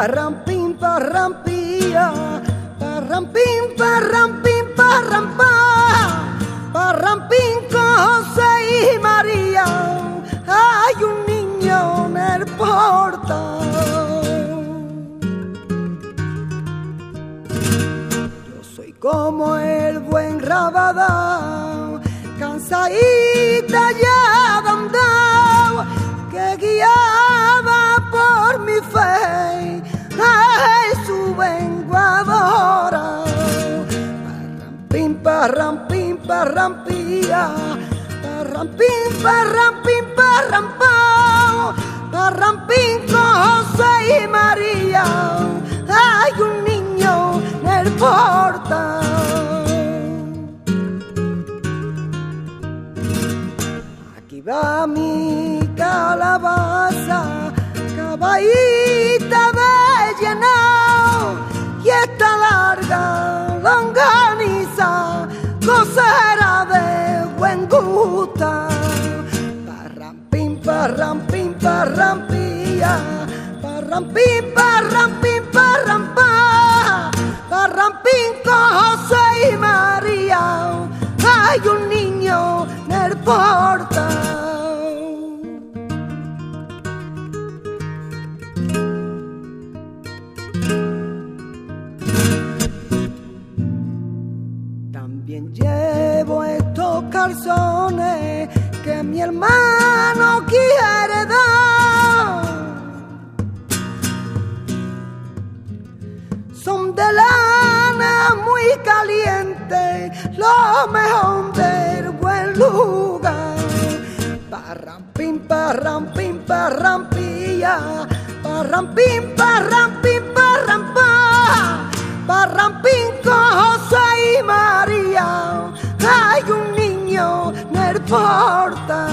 parrampín, parrampía, parrampín, parrampín, parrampá, parrampín, José y María, hay un niño en el portal. Yo soy como el buen Rabadán, cansadita ya de andar, que guiaba por mi fe, ay, su venguadora. Parrampín, parrampín, parrampía, parrampín, parrampín, parrampá, parrampín, José y María, hay un niño en el portal. Aquí va mi calabaza, caballita de llenao, y esta larga longaniza, cosera de buen gusto. Parrampín, parrampín, parrampía, parrampín, parrampín, parrampá, parrampín, José y María, hay un niño en el portal. También llevo estos calzones que mi hermano quiere dar. Son de lana muy caliente, lo mejor del buen lugar. Parrampín, parrampín, parrampía, parrampín, parrampín, parrampá, parrampín, José y María, hay un niño en el portal.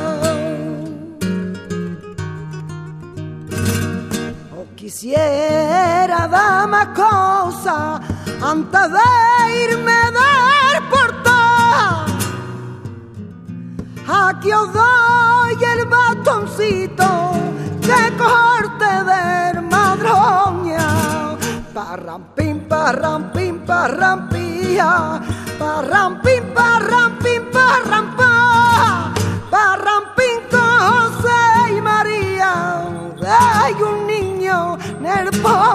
Quisiera dar más cosas antes de irme del portal. Aquí os doy el bastoncito que corte del madroña. Parrampín, parrampín, parrampía, parrampín, parrampín, parrampá, parrampín, José y María, hay un niño en el portal.